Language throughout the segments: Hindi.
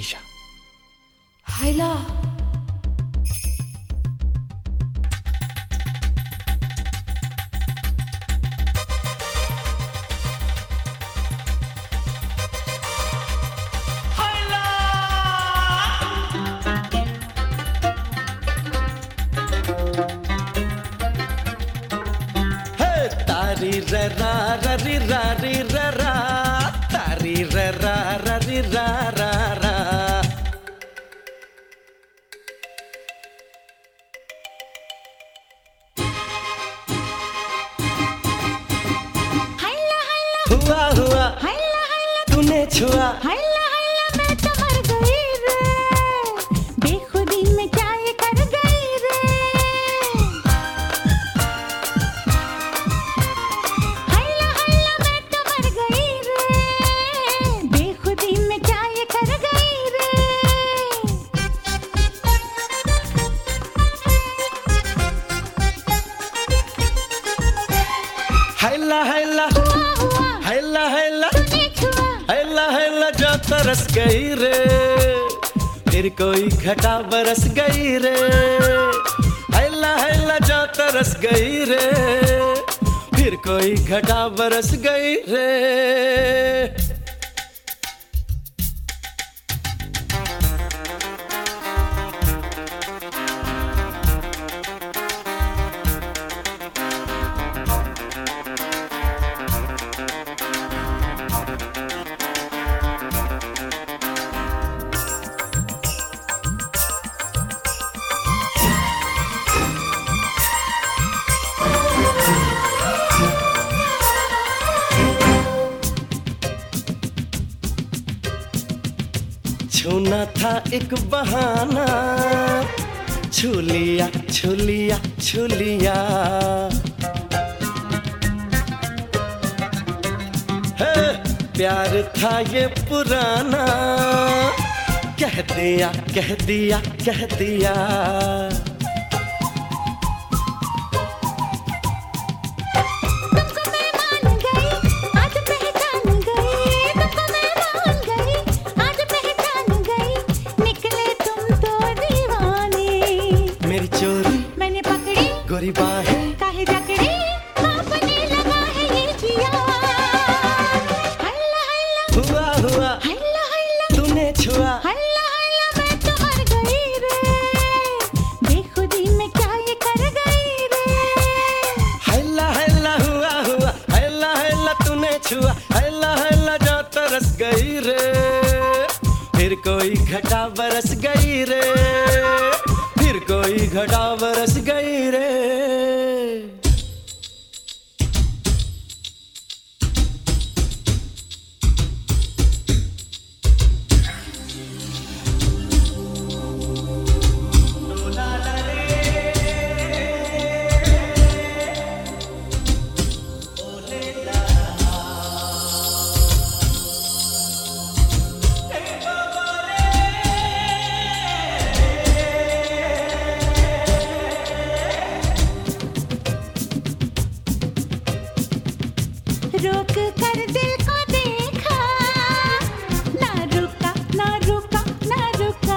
निशा। हैला तारी रे रा रा री रा री रा रा, तारी रे रा रा री रा रा रा। हैला हैला हुआ हुआ हैला हैला तूने छुआ, हैला हैला मैं तो मर गई रे, बेखुदी में क्या ये कर गई रे। हैला हैला मैं तो मर गई रे, बेखुदी में क्या ये कर गई रे। हैला हैला हुआ हुआ हैला हैला तूने छुआ, हैला हैला जो तरस गई रे, फिर कोई घटा बरस गई रे। हैला हैला जो तरस गई रे, फिर कोई घटा बरस गई रे। छूना था एक बहाना, छू लिया छू लिया छू लिया। है प्यार था ये पुराना, कह दिया कह दिया कह दिया। तुमको मैं मान गई, आज पहचान गई। तुमको मैं मान गई, आज पहचान गई। निकले तुम तो दीवाने, मेरी चोरी मैंने पकड़ी गोरी बाहें, काहे जकड़ी, आपने लगा है ये जिया। हल्ला हल्ला हुआ हुआ हल्ला हल्ला तूने छुआ, हल्ला हल्ला मैं तो मर गई रे, बेखुदी में क्या ये कर गई रे। हैला हैला हुआ हुआ, हैला हैला तूने छुआ, हैला हैला जो तरस गई रे, फिर कोई घटा बरस गई रे, फिर कोई घटा बरस गई रे। रोक कर दिल को देखा, ना रुका ना रुका ना रुका।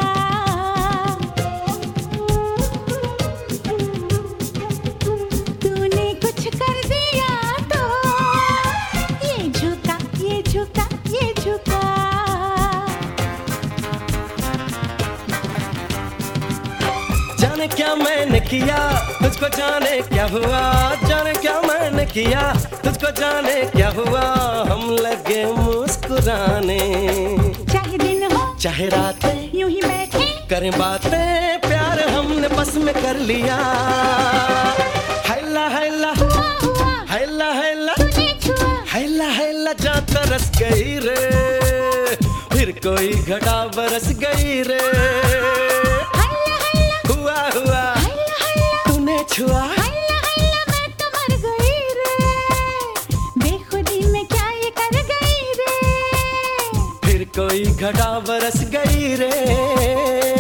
तूने कुछ कर दिया तो ये झुका ये झुका ये झुका। जाने क्या मैंने किया तुझको, जाने क्या हुआ, जाने क्या मैंने किया तुझको, जाने क्या हुआ। हम लगे मुस्कुराने, चाहे दिन हो चाहे रातें यूं ही बैठे, करें बातें, प्यार हमने बस में कर लिया। हैला हैला हुआ हुआ हैला हैला तूने छुआ, हैला हैला जा तरस गई रे, फिर कोई घटा बरस गई रे। हल्ला हल्ला हुआ हुआ हल्ला हल्ला तूने छुआ, हल्ला हल्ला मैं तो मर गई रे, बेखुदी में क्या ये कर गई रे। फिर कोई घटा बरस गई रे।